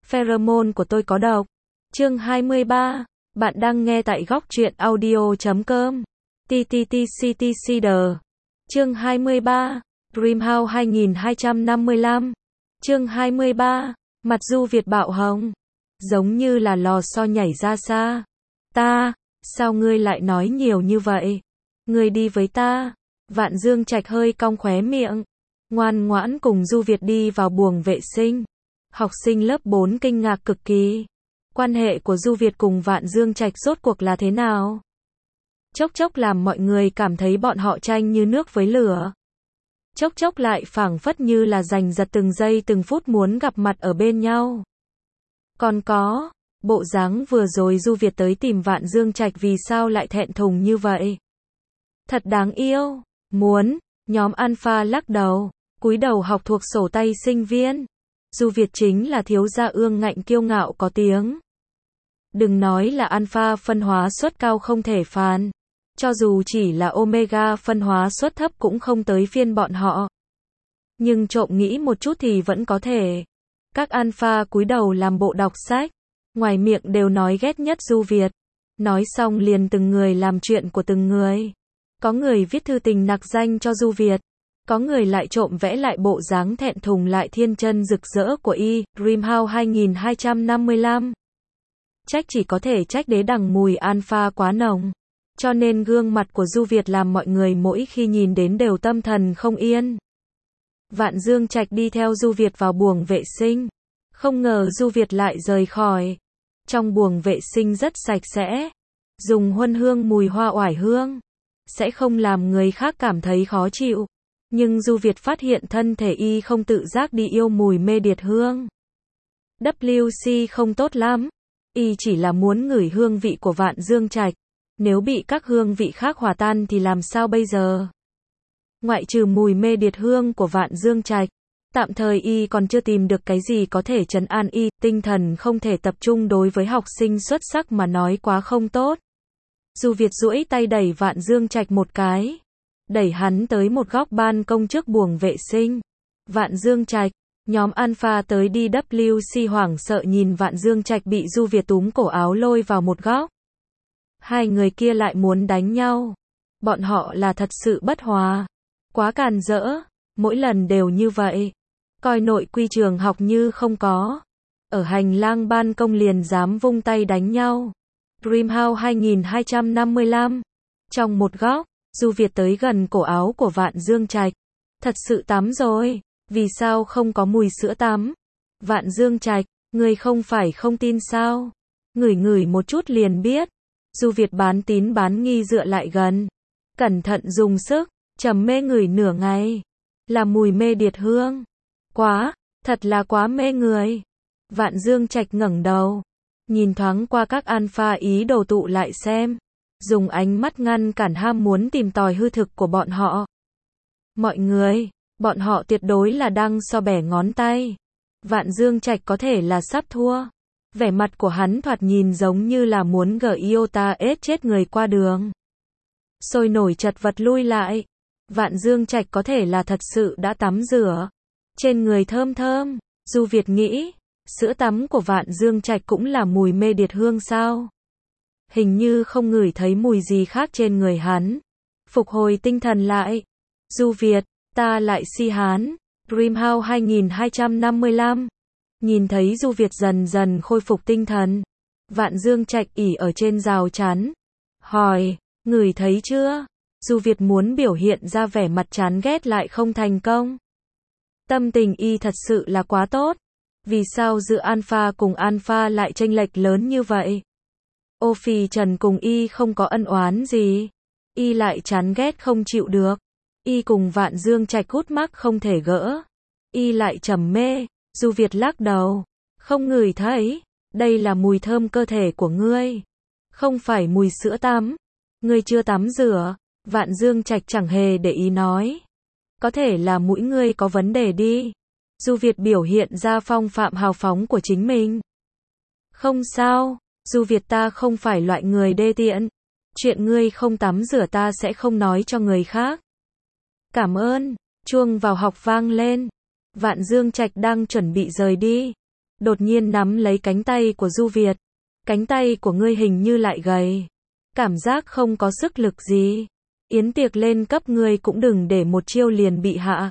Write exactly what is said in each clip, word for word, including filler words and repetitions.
Pheromone của tôi có độc. Chương hai mươi ba. Bạn đang nghe tại góc truyện audio chấm com. tê tê tê xê tê xê đê. Chương hai mươi ba. Dreamhouse hai nghìn hai trăm năm mươi lăm. Chương hai mươi ba. Mặt Du Việt bạo hồng. Giống như là lò xo nhảy ra xa. Ta, sao ngươi lại nói nhiều như vậy? Ngươi đi với ta. Vạn Dương Trạch hơi cong khóe miệng. Ngoan ngoãn cùng Du Việt đi vào buồng vệ sinh. Học sinh lớp bốn kinh ngạc cực kỳ. Quan hệ của Du Việt cùng Vạn Dương Trạch rốt cuộc là thế nào? Chốc chốc làm mọi người cảm thấy bọn họ tranh như nước với lửa. Chốc chốc lại phảng phất như là giành giật từng giây từng phút muốn gặp mặt ở bên nhau. Còn có, bộ dáng vừa rồi Du Việt tới tìm Vạn Dương Trạch vì sao lại thẹn thùng như vậy? Thật đáng yêu. Muốn, nhóm Alpha lắc đầu, cúi đầu học thuộc sổ tay sinh viên. Du Việt chính là thiếu gia ương ngạnh kiêu ngạo có tiếng. Đừng nói là Alpha phân hóa suất cao không thể phàn. Cho dù chỉ là Omega phân hóa suất thấp cũng không tới phiên bọn họ. Nhưng trộm nghĩ một chút thì vẫn có thể. Các Alpha cúi đầu làm bộ đọc sách. Ngoài miệng đều nói ghét nhất Du Việt. Nói xong liền từng người làm chuyện của từng người. Có người viết thư tình nặc danh cho Du Việt. Có người lại trộm vẽ lại bộ dáng thẹn thùng lại thiên chân rực rỡ của y, Dreamhouse hai nghìn hai trăm năm mươi lăm. Trách chỉ có thể trách đế đằng mùi alpha quá nồng. Cho nên gương mặt của Du Việt làm mọi người mỗi khi nhìn đến đều tâm thần không yên. Vạn Dương Trạch đi theo Du Việt vào buồng vệ sinh. Không ngờ Du Việt lại rời khỏi. Trong buồng vệ sinh rất sạch sẽ. Dùng huân hương mùi hoa oải hương. Sẽ không làm người khác cảm thấy khó chịu. Nhưng Du Việt phát hiện thân thể y không tự giác đi yêu mùi mê điệt hương. vê xê không tốt lắm. Y chỉ là muốn ngửi hương vị của Vạn Dương Trạch. Nếu bị các hương vị khác hòa tan thì làm sao bây giờ? Ngoại trừ mùi mê điệt hương của Vạn Dương Trạch, tạm thời y còn chưa tìm được cái gì có thể trấn an y, tinh thần không thể tập trung đối với học sinh xuất sắc mà nói quá không tốt. Du Việt duỗi tay đẩy Vạn Dương Trạch một cái. Đẩy hắn tới một góc ban công trước buồng vệ sinh. Vạn Dương Trạch, nhóm Alpha tới đi vê xê hoảng sợ nhìn Vạn Dương Trạch bị Du Việt túm cổ áo lôi vào một góc. Hai người kia lại muốn đánh nhau. Bọn họ là thật sự bất hòa. Quá càn rỡ. Mỗi lần đều như vậy. Coi nội quy trường học như không có. Ở hành lang ban công liền dám vung tay đánh nhau. Dreamhouse hai nghìn hai trăm năm mươi lăm. Trong một góc, Du Việt tới gần cổ áo của Vạn Dương Trạch. Thật sự tắm rồi. Vì sao không có mùi sữa tắm? Vạn Dương Trạch, người không phải không tin sao? Ngửi ngửi một chút liền biết. Du Việt bán tín bán nghi dựa lại gần. Cẩn thận dùng sức, trầm mê ngửi nửa ngày. Là mùi mê điệt hương. Quá, thật là quá mê người. Vạn Dương Trạch ngẩng đầu. Nhìn thoáng qua các alpha ý đồ tụ lại xem. Dùng ánh mắt ngăn cản ham muốn tìm tòi hư thực của bọn họ. Mọi người, bọn họ tuyệt đối là đang so bẻ ngón tay. Vạn Dương Trạch có thể là sắp thua. Vẻ mặt của hắn thoạt nhìn giống như là muốn gỡ iota ết chết người qua đường. Sôi nổi chật vật lui lại. Vạn Dương Trạch có thể là thật sự đã tắm rửa. Trên người thơm thơm. Du Việt nghĩ, sữa tắm của Vạn Dương Trạch cũng là mùi mê điệt hương sao? Hình như không ngửi thấy mùi gì khác trên người hắn. Phục hồi tinh thần lại. Du Việt, ta lại si hắn. Dreamhouse hai nghìn hai trăm năm mươi lăm. Nhìn thấy Du Việt dần dần khôi phục tinh thần. Vạn Dương Trạch ỉ ở trên rào chắn. Hỏi, ngửi thấy chưa? Du Việt muốn biểu hiện ra vẻ mặt chán ghét lại không thành công. Tâm tình y thật sự là quá tốt. Vì sao giữa Alpha cùng Alpha lại chênh lệch lớn như vậy? Ô Phì Trần cùng y không có ân oán gì. Y lại chán ghét không chịu được. Y cùng Vạn Dương Trạch hút mắc không thể gỡ. Y lại trầm mê. Du Việt lắc đầu. Không ngửi thấy. Đây là mùi thơm cơ thể của ngươi. Không phải mùi sữa tắm. Ngươi chưa tắm rửa. Vạn Dương Trạch chẳng hề để ý nói. Có thể là mũi ngươi có vấn đề đi. Du Việt biểu hiện ra phong phạm hào phóng của chính mình. Không sao. Du Việt, ta không phải loại người đê tiện. Chuyện ngươi không tắm rửa ta sẽ không nói cho người khác. Cảm ơn. Chuông vào học vang lên. Vạn Dương Trạch đang chuẩn bị rời đi. đột nhiên nắm lấy cánh tay của Du Việt. Cánh tay của ngươi hình như lại gầy. Cảm giác không có sức lực gì. Yến tiệc lên cấp ngươi cũng đừng để một chiêu liền bị hạ.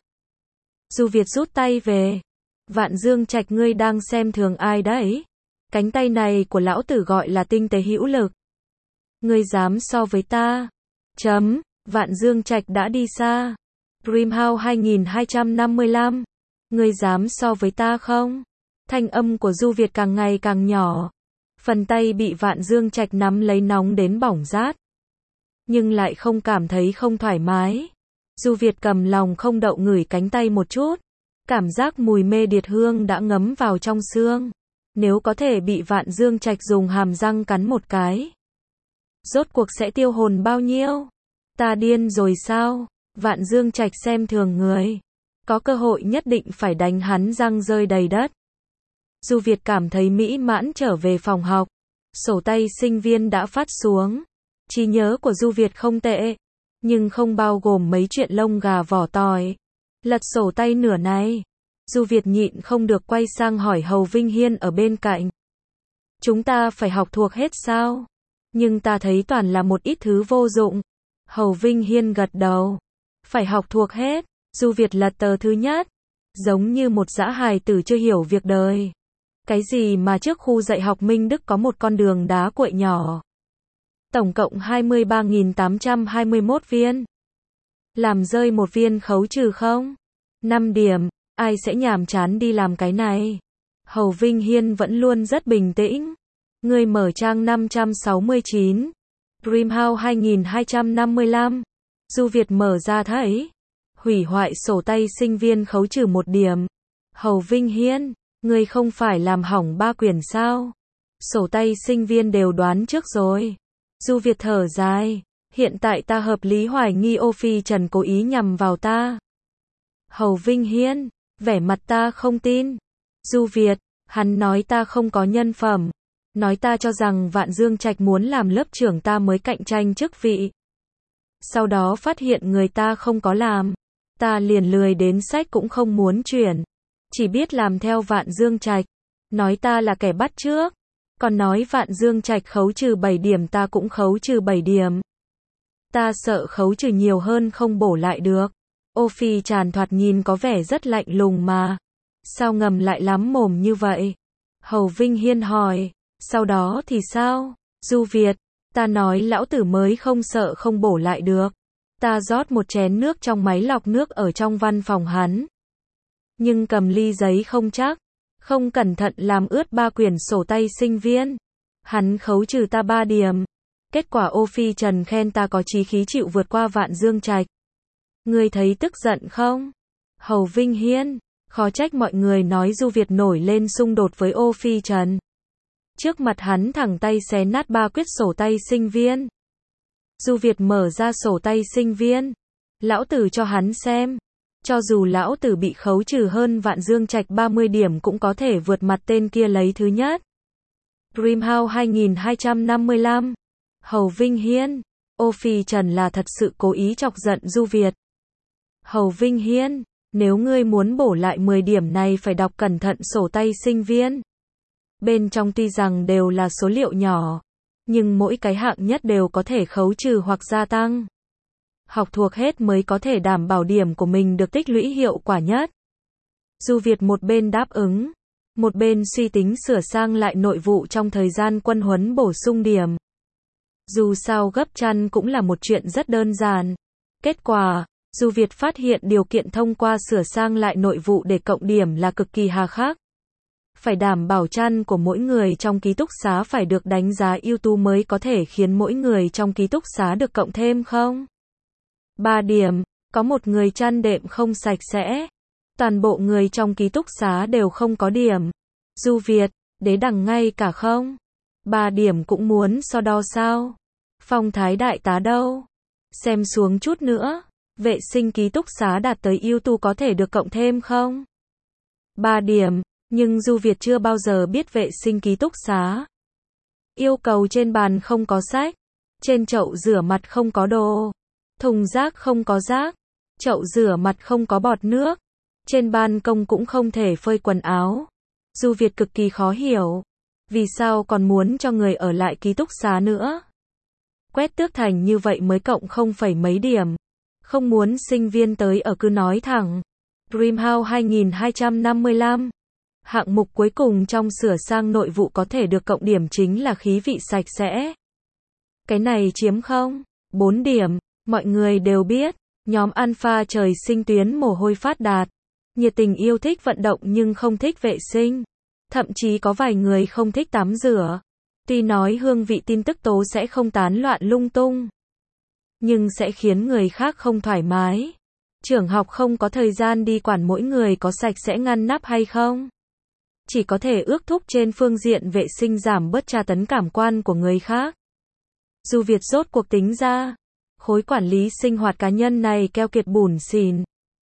Du Việt rút tay về. Vạn Dương Trạch, ngươi đang xem thường ai đấy? Cánh tay này của lão tử gọi là tinh tế hữu lực. Ngươi dám so với ta? Chấm. Vạn Dương Trạch đã đi xa. Dreamhouse hai nghìn hai trăm năm mươi lăm. Ngươi dám so với ta không? Thanh âm của Du Việt càng ngày càng nhỏ. Phần tay bị Vạn Dương Trạch nắm lấy nóng đến bỏng rát. Nhưng lại không cảm thấy không thoải mái. Du Việt cầm lòng không đậu ngửi cánh tay một chút. Cảm giác mùi mê điệt hương đã ngấm vào trong xương. Nếu có thể bị Vạn Dương Trạch dùng hàm răng cắn một cái, rốt cuộc sẽ tiêu hồn bao nhiêu? Ta điên rồi sao? Vạn Dương Trạch xem thường người. Có cơ hội nhất định phải đánh hắn răng rơi đầy đất. Du Việt cảm thấy mỹ mãn trở về phòng học. Sổ tay sinh viên đã phát xuống. Trí nhớ của Du Việt không tệ, nhưng không bao gồm mấy chuyện lông gà vỏ tỏi. Lật sổ tay nửa này, Du Việt nhịn không được quay sang hỏi Hầu Vinh Hiên ở bên cạnh. Chúng ta phải học thuộc hết sao? Nhưng ta thấy toàn là một ít thứ vô dụng. Hầu Vinh Hiên gật đầu. Phải học thuộc hết. Du Việt lật tờ thứ nhất. Giống như một dã hài tử chưa hiểu việc đời. Cái gì mà trước khu dạy học Minh Đức có một con đường đá cuội nhỏ. Tổng cộng hai mươi ba nghìn tám trăm hai mươi mốt viên. Làm rơi một viên khấu trừ không? năm điểm. Ai sẽ nhàm chán đi làm cái này? Hầu Vinh Hiên vẫn luôn rất bình tĩnh. Ngươi mở trang năm trăm sáu mươi chín. Dreamhouse hai nghìn hai trăm năm mươi lăm. Du Việt mở ra thấy. Hủy hoại sổ tay sinh viên khấu trừ một điểm. Hầu Vinh Hiên, ngươi không phải làm hỏng ba quyển sao? Sổ tay sinh viên đều đoán trước rồi. Du Việt thở dài. Hiện tại ta hợp lý hoài nghi Ô Phi Trần cố ý nhằm vào ta. Hầu Vinh Hiên, vẻ mặt ta không tin. Du Việt, hắn nói ta không có nhân phẩm. Nói ta cho rằng Vạn Dương Trạch muốn làm lớp trưởng ta mới cạnh tranh chức vị. Sau đó phát hiện người ta không có làm. Ta liền lười đến sách cũng không muốn chuyển. Chỉ biết làm theo Vạn Dương Trạch. Nói ta là kẻ bắt chước. Còn nói Vạn Dương Trạch khấu trừ bảy điểm ta cũng khấu trừ bảy điểm. Ta sợ khấu trừ nhiều hơn không bổ lại được. Ô Phi Tràn thoạt nhìn có vẻ rất lạnh lùng mà. Sao ngầm lại lắm mồm như vậy? Hầu Vinh Hiên hỏi. Sau đó thì sao? Du Việt, ta nói lão tử mới không sợ không bổ lại được. Ta rót một chén nước trong máy lọc nước ở trong văn phòng hắn. Nhưng cầm ly giấy không chắc. Không cẩn thận làm ướt ba quyển sổ tay sinh viên. Hắn khấu trừ ta ba điểm. Kết quả Ô Phi Trần khen ta có chí khí chịu vượt qua Vạn Dương Trạch. Ngươi thấy tức giận không? Hầu Vinh Hiên, khó trách mọi người nói Du Việt nổi lên xung đột với Ô Phi Trần. Trước mặt hắn thẳng tay xé nát ba quyết sổ tay sinh viên. Du Việt mở ra sổ tay sinh viên. Lão tử cho hắn xem. Cho dù lão tử bị khấu trừ hơn Vạn Dương Trạch ba mươi điểm cũng có thể vượt mặt tên kia lấy thứ nhất. Dreamhouse hai nghìn hai trăm năm mươi lăm. Hầu Vinh Hiên, Ô Phi Trần là thật sự cố ý chọc giận Du Việt. Hầu Vinh Hiên, nếu ngươi muốn bổ lại mười điểm này phải đọc cẩn thận sổ tay sinh viên. Bên trong tuy rằng đều là số liệu nhỏ, nhưng mỗi cái hạng nhất đều có thể khấu trừ hoặc gia tăng. Học thuộc hết mới có thể đảm bảo điểm của mình được tích lũy hiệu quả nhất. Du Việt một bên đáp ứng, một bên suy tính sửa sang lại nội vụ trong thời gian quân huấn bổ sung điểm. Dù sao gấp chăn cũng là một chuyện rất đơn giản. Kết quả, Du Việt phát hiện điều kiện thông qua sửa sang lại nội vụ để cộng điểm là cực kỳ hà khắc. Phải đảm bảo chăn của mỗi người trong ký túc xá phải được đánh giá ưu tú mới có thể khiến mỗi người trong ký túc xá được cộng thêm không? ba điểm, có một người chăn đệm không sạch sẽ. Toàn bộ người trong ký túc xá đều không có điểm. Du Việt, đế đẳng ngay cả không? ba điểm cũng muốn so đo sao? Phong thái đại tá đâu? Xem xuống chút nữa. Vệ sinh ký túc xá đạt tới ưu tú có thể được cộng thêm không? ba điểm, nhưng Du Việt chưa bao giờ biết vệ sinh ký túc xá. Yêu cầu trên bàn không có sách, trên chậu rửa mặt không có đồ, thùng rác không có rác, chậu rửa mặt không có bọt nước, trên ban công cũng không thể phơi quần áo. Du Việt cực kỳ khó hiểu. Vì sao còn muốn cho người ở lại ký túc xá nữa? Quét tước thành như vậy mới cộng không phẩy mấy điểm. Không muốn sinh viên tới ở cứ nói thẳng. Dreamhouse hai nghìn hai trăm năm mươi lăm. Hạng mục cuối cùng trong sửa sang nội vụ có thể được cộng điểm chính là khí vị sạch sẽ. Cái này chiếm không? bốn điểm. Mọi người đều biết, nhóm Alpha trời sinh tuyến mồ hôi phát đạt. Nhiệt tình yêu thích vận động nhưng không thích vệ sinh. Thậm chí có vài người không thích tắm rửa. Tuy nói hương vị tin tức tố sẽ không tán loạn lung tung, nhưng sẽ khiến người khác không thoải mái. Trưởng học không có thời gian đi quản mỗi người có sạch sẽ ngăn nắp hay không. Chỉ có thể ước thúc trên phương diện vệ sinh giảm bớt tra tấn cảm quan của người khác. Du Việt rốt cuộc tính ra, khối quản lý sinh hoạt cá nhân này keo kiệt bủn xỉn.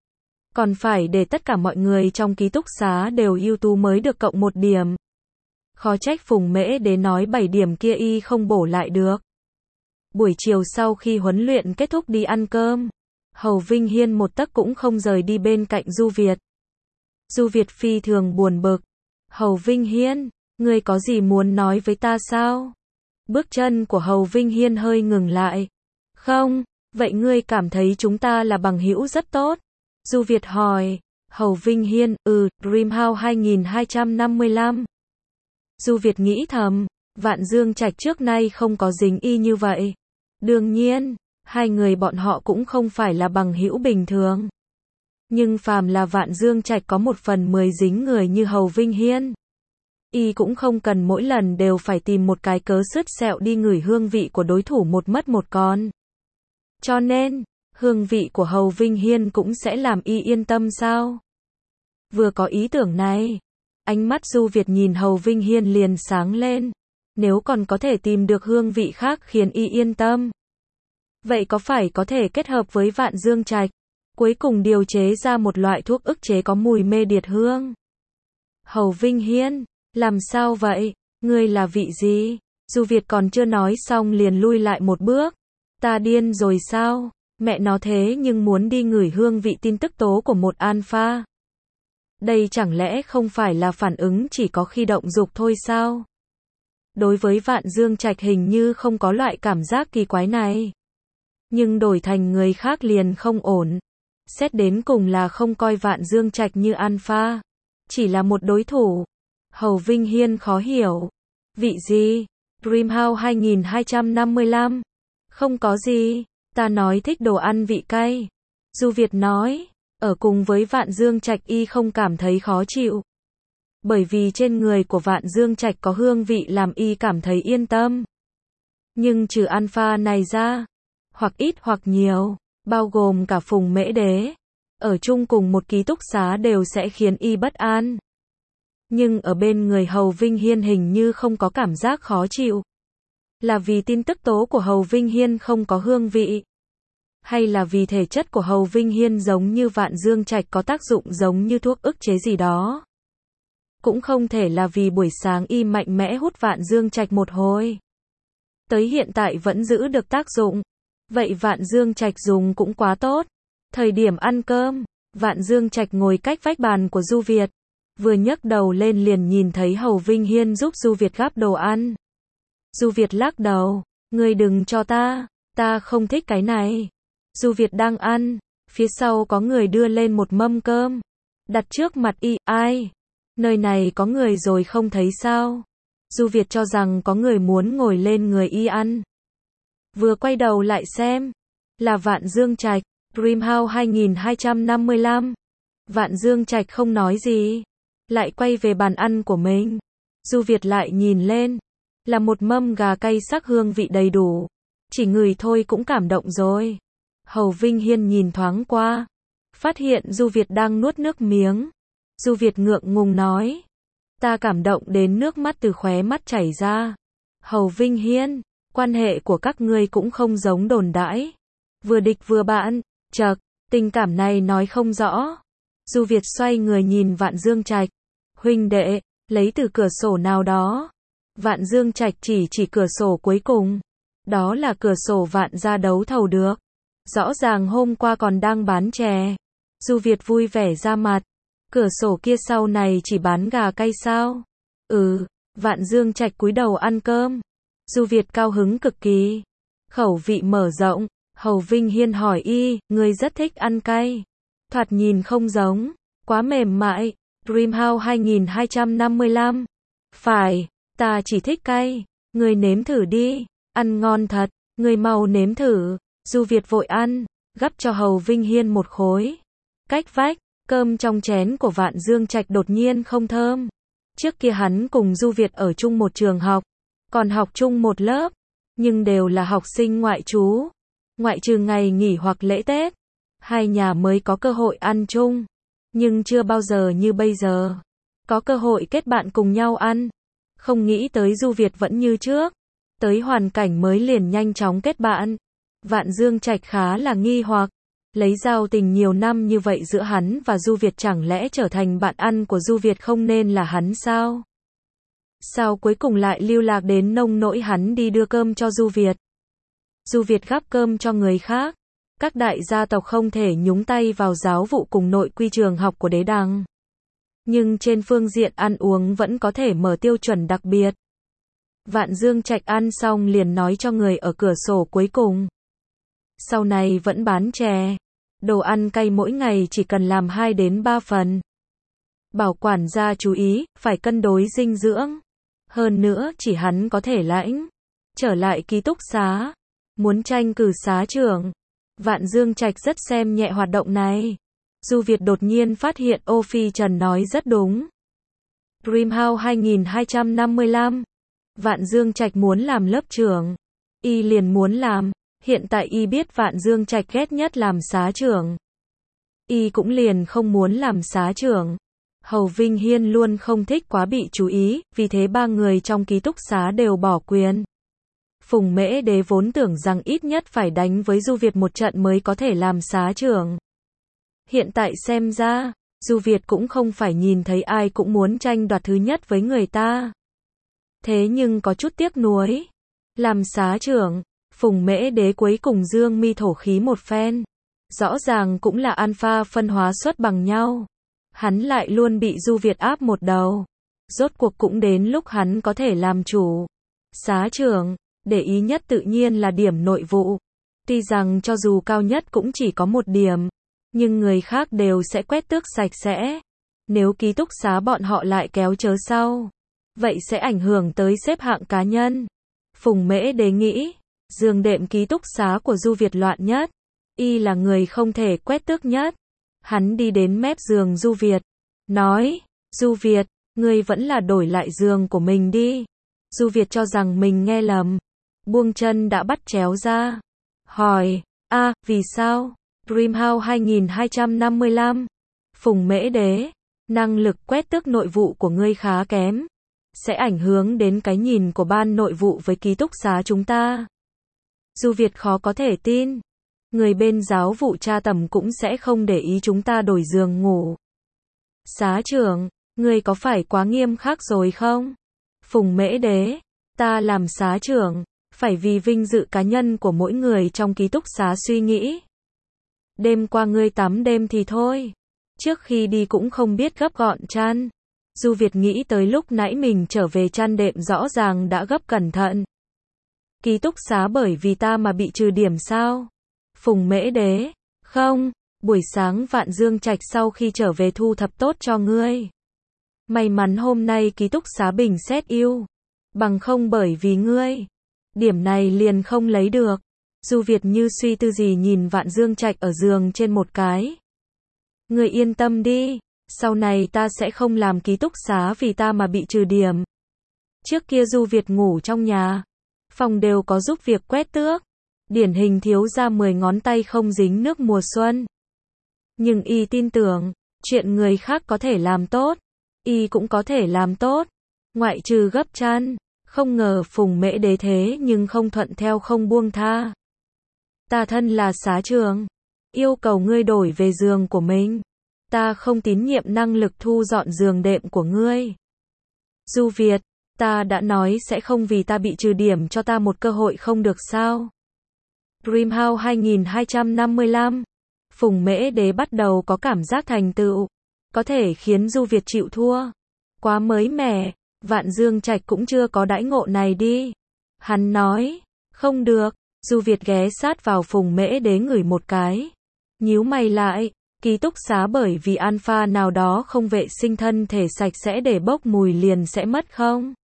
Còn phải để tất cả mọi người trong ký túc xá đều ưu tú mới được cộng một điểm. Khó trách Phùng Mễ Đế nói bảy điểm kia y không bổ lại được. Buổi chiều sau khi huấn luyện kết thúc đi ăn cơm, Hầu Vinh Hiên một tấc cũng không rời đi bên cạnh Du Việt. Du Việt phi thường buồn bực. Hầu Vinh Hiên, ngươi có gì muốn nói với ta sao? Bước chân của Hầu Vinh Hiên hơi ngừng lại. Không, vậy ngươi cảm thấy chúng ta là bằng hữu rất tốt. Du Việt hỏi. Hầu Vinh Hiên, ừ, Dreamhouse hai nghìn hai trăm năm mươi lăm. Du Việt nghĩ thầm, Vạn Dương Trạch trước nay không có dính y như vậy. Đương nhiên, hai người bọn họ cũng không phải là bằng hữu bình thường. Nhưng phàm là Vạn Dương Trạch có một phần mười dính người như Hầu Vinh Hiên, y cũng không cần mỗi lần đều phải tìm một cái cớ sứt sẹo đi ngửi hương vị của đối thủ một mất một con. Cho nên, hương vị của Hầu Vinh Hiên cũng sẽ làm y yên tâm sao? Vừa có ý tưởng này, ánh mắt Du Việt nhìn Hầu Vinh Hiên liền sáng lên. Nếu còn có thể tìm được hương vị khác khiến y yên tâm, vậy có phải có thể kết hợp với Vạn Dương Trạch, cuối cùng điều chế ra một loại thuốc ức chế có mùi mê điệt hương? Hầu Vinh Hiên, làm sao vậy? Ngươi là vị gì? Du Việt còn chưa nói xong liền lui lại một bước. Ta điên rồi sao? Mẹ nó thế nhưng muốn đi ngửi hương vị tin tức tố của một alpha. Đây chẳng lẽ không phải là phản ứng chỉ có khi động dục thôi sao? Đối với Vạn Dương Trạch hình như không có loại cảm giác kỳ quái này. Nhưng đổi thành người khác liền không ổn. Xét đến cùng là không coi Vạn Dương Trạch như alpha, chỉ là một đối thủ. Hầu Vinh Hiên khó hiểu. Vị gì? Dreamhouse hai nghìn hai trăm năm mươi lăm. Không có gì, ta nói thích đồ ăn vị cay. Du Việt nói, ở cùng với Vạn Dương Trạch y không cảm thấy khó chịu. Bởi vì trên người của Vạn Dương Trạch có hương vị làm y cảm thấy yên tâm. Nhưng trừ alpha này ra, hoặc ít hoặc nhiều, bao gồm cả Phùng Mễ Đế, ở chung cùng một ký túc xá đều sẽ khiến y bất an. Nhưng ở bên người Hầu Vinh Hiên hình như không có cảm giác khó chịu. Là vì tin tức tố của Hầu Vinh Hiên không có hương vị? Hay là vì thể chất của Hầu Vinh Hiên giống như Vạn Dương Trạch có tác dụng giống như thuốc ức chế gì đó? Cũng không thể là vì buổi sáng y mạnh mẽ hút Vạn Dương Trạch một hồi, tới hiện tại vẫn giữ được tác dụng. Vậy Vạn Dương Trạch dùng cũng quá tốt. Thời điểm ăn cơm, Vạn Dương Trạch ngồi cách vách bàn của Du Việt. Vừa nhấc đầu lên liền nhìn thấy Hầu Vinh Hiên giúp Du Việt gắp đồ ăn. Du Việt lắc đầu, ngươi đừng cho ta, ta không thích cái này. Du Việt đang ăn, phía sau có người đưa lên một mâm cơm, đặt trước mặt y. Ai? Nơi này có người rồi không thấy sao? Du Việt cho rằng có người muốn ngồi lên người y ăn. Vừa quay đầu lại xem, là Vạn Dương Trạch. Dreamhouse hai nghìn hai trăm năm mươi lăm. Vạn Dương Trạch không nói gì, lại quay về bàn ăn của mình. Du Việt lại nhìn lên, là một mâm gà cay sắc hương vị đầy đủ. Chỉ ngửi thôi cũng cảm động rồi. Hầu Vinh Hiên nhìn thoáng qua, phát hiện Du Việt đang nuốt nước miếng. Du Việt ngượng ngùng nói, ta cảm động đến nước mắt từ khóe mắt chảy ra. Hầu Vinh Hiên, quan hệ của các ngươi cũng không giống đồn đãi. Vừa địch vừa bạn, chậc, tình cảm này nói không rõ. Du Việt xoay người nhìn Vạn Dương Trạch. Huynh đệ, lấy từ cửa sổ nào đó. Vạn Dương Trạch chỉ chỉ cửa sổ cuối cùng. Đó là cửa sổ Vạn gia đấu thầu được. Rõ ràng hôm qua còn đang bán chè. Du Việt vui vẻ ra mặt. Cửa sổ kia sau này chỉ bán gà cay sao? Ừ, Vạn Dương Trạch cúi đầu ăn cơm. Du Việt cao hứng cực kỳ. Khẩu vị mở rộng, Hầu Vinh Hiên hỏi y, ngươi rất thích ăn cay. Thoạt nhìn không giống, quá mềm mại. Dreamhouse hai nghìn hai trăm năm mươi lăm. Phải, ta chỉ thích cay. Ngươi nếm thử đi, ăn ngon thật, ngươi mau nếm thử. Du Việt vội ăn, gắp cho Hầu Vinh Hiên một khối. Cách vách, cơm trong chén của Vạn Dương Trạch đột nhiên không thơm. Trước kia hắn cùng Du Việt ở chung một trường học, còn học chung một lớp, nhưng đều là học sinh ngoại trú. Ngoại trừ ngày nghỉ hoặc lễ Tết, hai nhà mới có cơ hội ăn chung, nhưng chưa bao giờ như bây giờ, có cơ hội kết bạn cùng nhau ăn. Không nghĩ tới Du Việt vẫn như trước, tới hoàn cảnh mới liền nhanh chóng kết bạn. Vạn Dương Trạch khá là nghi hoặc, lấy giao tình nhiều năm như vậy giữa hắn và Du Việt chẳng lẽ trở thành bạn ăn của Du Việt không nên là hắn sao? Sao cuối cùng lại lưu lạc đến nông nỗi hắn đi đưa cơm cho Du Việt? Du Việt gắp cơm cho người khác. Các đại gia tộc không thể nhúng tay vào giáo vụ cùng nội quy trường học của đế đằng. Nhưng trên phương diện ăn uống vẫn có thể mở tiêu chuẩn đặc biệt. Vạn Dương Trạch ăn xong liền nói cho người ở cửa sổ cuối cùng. Sau này vẫn bán chè. Đồ ăn cay mỗi ngày chỉ cần làm hai đến ba phần. Bảo quản gia chú ý, phải cân đối dinh dưỡng. Hơn nữa chỉ hắn có thể lãnh. Trở lại ký túc xá. Muốn tranh cử xá trưởng. Vạn Dương Trạch rất xem nhẹ hoạt động này. Du Việt đột nhiên phát hiện Ô Phi Trần nói rất đúng. Dreamhouse hai nghìn hai trăm năm mươi lăm. Vạn Dương Trạch muốn làm lớp trưởng. Y liền muốn làm. Hiện tại y biết Vạn Dương Trạch ghét nhất làm xá trưởng. Y cũng liền không muốn làm xá trưởng. Hầu Vinh Hiên luôn không thích quá bị chú ý, vì thế ba người trong ký túc xá đều bỏ quyền. Phùng Mễ Đế vốn tưởng rằng ít nhất phải đánh với Du Việt một trận mới có thể làm xá trưởng. Hiện tại xem ra, Du Việt cũng không phải nhìn thấy ai cũng muốn tranh đoạt thứ nhất với người ta. Thế nhưng có chút tiếc nuối. Làm xá trưởng, Phùng Mễ Đế cuối cùng dương mi thổ khí một phen. Rõ ràng cũng là alpha phân hóa suất bằng nhau. Hắn lại luôn bị Du Việt áp một đầu. Rốt cuộc cũng đến lúc hắn có thể làm chủ. Xá trưởng, để ý nhất tự nhiên là điểm nội vụ. Tuy rằng cho dù cao nhất cũng chỉ có một điểm, nhưng người khác đều sẽ quét tước sạch sẽ. Nếu ký túc xá bọn họ lại kéo chớ sau, vậy sẽ ảnh hưởng tới xếp hạng cá nhân. Phùng Mễ Đế nghĩ, giường đệm ký túc xá của Du Việt loạn nhất. Y là người không thể quét tước nhất. Hắn đi đến mép giường Du Việt, nói, Du Việt, ngươi vẫn là đổi lại giường của mình đi. Du Việt cho rằng mình nghe lầm, buông chân đã bắt chéo ra. Hỏi, a à, vì sao? Dreamhouse hai nghìn hai trăm năm mươi lăm. Phùng Mễ Đế, năng lực quét tước nội vụ của ngươi khá kém. Sẽ ảnh hưởng đến cái nhìn của ban nội vụ với ký túc xá chúng ta. Du Việt khó có thể tin. Người bên giáo vụ tra tầm cũng sẽ không để ý chúng ta đổi giường ngủ. Xá trưởng, ngươi có phải quá nghiêm khắc rồi không? Phùng Mễ Đế, ta làm xá trưởng, phải vì vinh dự cá nhân của mỗi người trong ký túc xá suy nghĩ. Đêm qua ngươi tắm đêm thì thôi. Trước khi đi cũng không biết gấp gọn chăn. Du Việt nghĩ tới lúc nãy mình trở về chăn đệm rõ ràng đã gấp cẩn thận. Ký túc xá bởi vì ta mà bị trừ điểm sao? Phùng Mễ Đế, không, buổi sáng Vạn Dương Trạch sau khi trở về thu thập tốt cho ngươi. May mắn hôm nay ký túc xá bình xét yêu, bằng không bởi vì ngươi. Điểm này liền không lấy được. Du Việt như suy tư gì nhìn Vạn Dương Trạch ở giường trên một cái. Ngươi yên tâm đi, sau này ta sẽ không làm ký túc xá vì ta mà bị trừ điểm. Trước kia Du Việt ngủ trong nhà, phòng đều có giúp việc quét tước. Điển hình thiếu ra mười ngón tay không dính nước mùa xuân. Nhưng y tin tưởng, chuyện người khác có thể làm tốt, y cũng có thể làm tốt. Ngoại trừ gấp chăn, không ngờ Phùng Mễ Đế thế nhưng không thuận theo không buông tha. Ta thân là xá trưởng, yêu cầu ngươi đổi về giường của mình. Ta không tín nhiệm năng lực thu dọn giường đệm của ngươi. Du Việt, ta đã nói sẽ không vì ta bị trừ điểm cho ta một cơ hội không được sao? Dreamhouse hai nghìn hai trăm năm mươi lăm. Phùng Mễ Đế bắt đầu có cảm giác thành tựu. có thể khiến Du Việt chịu thua. Quá mới mẻ, Vạn Dương Trạch cũng chưa có đãi ngộ này đi. Hắn nói, không được, Du Việt ghé sát vào Phùng Mễ Đế ngửi một cái. Nhíu mày lại, ký túc xá bởi vì alpha nào đó không vệ sinh thân thể sạch sẽ để bốc mùi liền sẽ mất không?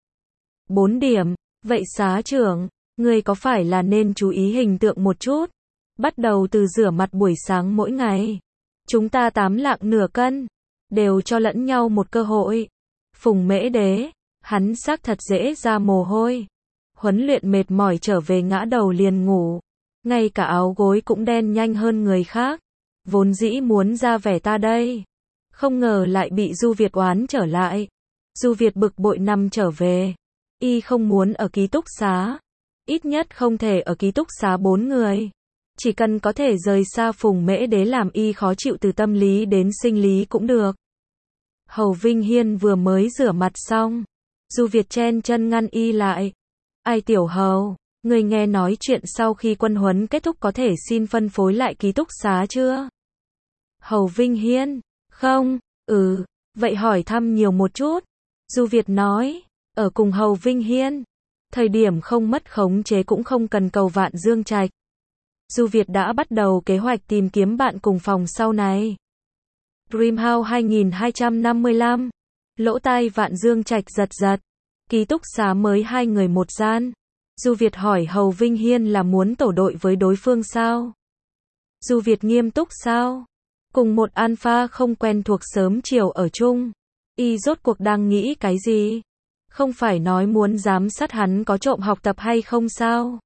bốn điểm, vậy xá trưởng, người có phải là nên chú ý hình tượng một chút? Bắt đầu từ rửa mặt buổi sáng mỗi ngày. Chúng ta tám lạng nửa cân, đều cho lẫn nhau một cơ hội. Phùng Mễ Đế, hắn xác thật dễ ra mồ hôi. Huấn luyện mệt mỏi trở về ngã đầu liền ngủ. Ngay cả áo gối cũng đen nhanh hơn người khác. Vốn dĩ muốn ra vẻ ta đây. Không ngờ lại bị Du Việt oán trở lại. Du Việt bực bội nằm trở về. Y không muốn ở ký túc xá. Ít nhất không thể ở ký túc xá bốn người. Chỉ cần có thể rời xa Phùng Mễ Đế làm y khó chịu từ tâm lý đến sinh lý cũng được. Hầu Vinh Hiên vừa mới rửa mặt xong. Du Việt chen chân ngăn y lại. Ai tiểu hầu, người nghe nói chuyện sau khi quân huấn kết thúc có thể xin phân phối lại ký túc xá chưa? Hầu Vinh Hiên, không, ừ, vậy hỏi thăm nhiều một chút. Du Việt nói, ở cùng Hầu Vinh Hiên, thời điểm không mất khống chế cũng không cần cầu Vạn Dương Trạch. Du Việt đã bắt đầu kế hoạch tìm kiếm bạn cùng phòng sau này. Dreamhouse hai nghìn hai trăm năm mươi lăm, lỗ tai Vạn Dương Trạch giật giật. Ký túc xá mới hai người một gian. Du Việt hỏi Hầu Vinh Hiên là muốn tổ đội với đối phương sao? Du Việt nghiêm túc sao? Cùng một alpha không quen thuộc sớm chiều ở chung. Y rốt cuộc đang nghĩ cái gì? Không phải nói muốn giám sát hắn có trộm học tập hay không sao?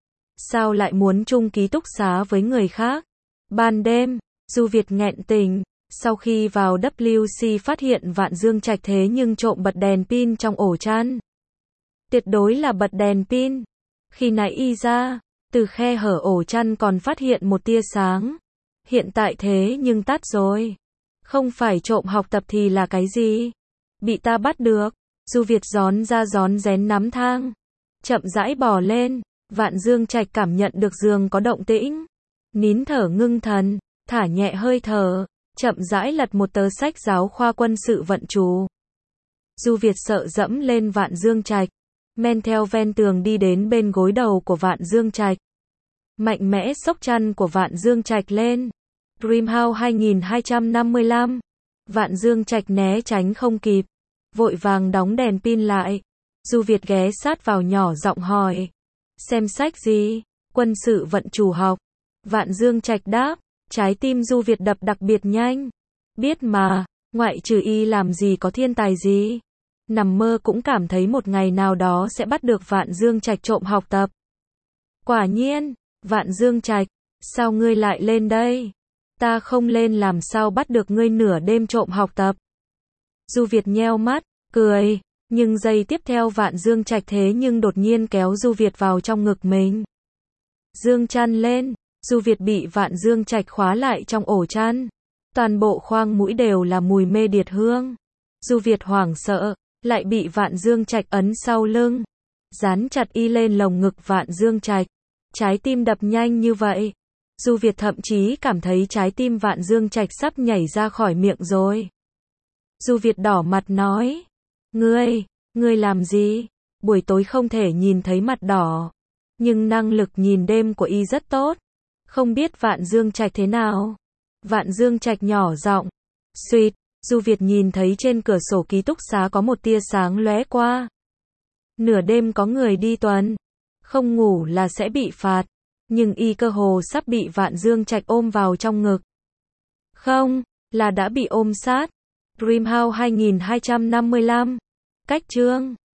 Sao lại muốn chung ký túc xá với người khác? Ban đêm, Du Việt nghẹn tình. Sau khi vào W C phát hiện Vạn Dương Trạch thế nhưng trộm bật đèn pin trong ổ chăn. Tuyệt đối là bật đèn pin. Khi nãy y ra, từ khe hở ổ chăn còn phát hiện một tia sáng. Hiện tại thế nhưng tắt rồi. Không phải trộm học tập thì là cái gì? Bị ta bắt được. Du Việt gión ra gión rén nắm thang. Chậm rãi bò lên. Vạn Dương Trạch cảm nhận được giường có động tĩnh. Nín thở ngưng thần, thả nhẹ hơi thở. Chậm rãi lật một tờ sách giáo khoa quân sự vận chú. Du Việt sợ dẫm lên Vạn Dương Trạch, men theo ven tường đi đến bên gối đầu của Vạn Dương Trạch. Mạnh mẽ xốc chăn của Vạn Dương Trạch lên. Dreamhouse hai nghìn hai trăm năm mươi lăm. Vạn Dương Trạch né tránh không kịp, vội vàng đóng đèn pin lại. Du Việt ghé sát vào nhỏ giọng hỏi, xem sách gì? Quân sự vận chủ học. Vạn Dương Trạch đáp. Trái tim Du Việt đập đặc biệt nhanh. Biết mà, ngoại trừ y làm gì có thiên tài gì. Nằm mơ cũng cảm thấy một ngày nào đó sẽ bắt được Vạn Dương Trạch trộm học tập. Quả nhiên, Vạn Dương Trạch, sao ngươi lại lên đây? Ta không lên làm sao bắt được ngươi nửa đêm trộm học tập. Du Việt nheo mắt, cười, nhưng giây tiếp theo Vạn Dương Trạch thế nhưng đột nhiên kéo Du Việt vào trong ngực mình. Dương chăn lên. Du Việt bị Vạn Dương Trạch khóa lại trong ổ chăn. Toàn bộ khoang mũi đều là mùi mê điệt hương. Du Việt hoảng sợ, lại bị Vạn Dương Trạch ấn sau lưng. Dán chặt y lên lồng ngực Vạn Dương Trạch. Trái tim đập nhanh như vậy. Du Việt thậm chí cảm thấy trái tim Vạn Dương Trạch sắp nhảy ra khỏi miệng rồi. Du Việt đỏ mặt nói. Ngươi, ngươi làm gì? Buổi tối không thể nhìn thấy mặt đỏ. Nhưng năng lực nhìn đêm của y rất tốt. Không biết Vạn Dương Trạch thế nào? Vạn Dương Trạch nhỏ giọng. Suýt, Du Việt nhìn thấy trên cửa sổ ký túc xá có một tia sáng lóe qua. Nửa đêm có người đi tuần. Không ngủ là sẽ bị phạt. Nhưng y cơ hồ sắp bị Vạn Dương Trạch ôm vào trong ngực. Không, là đã bị ôm sát. Dreamhouse hai nghìn hai trăm năm mươi lăm. Cách chương.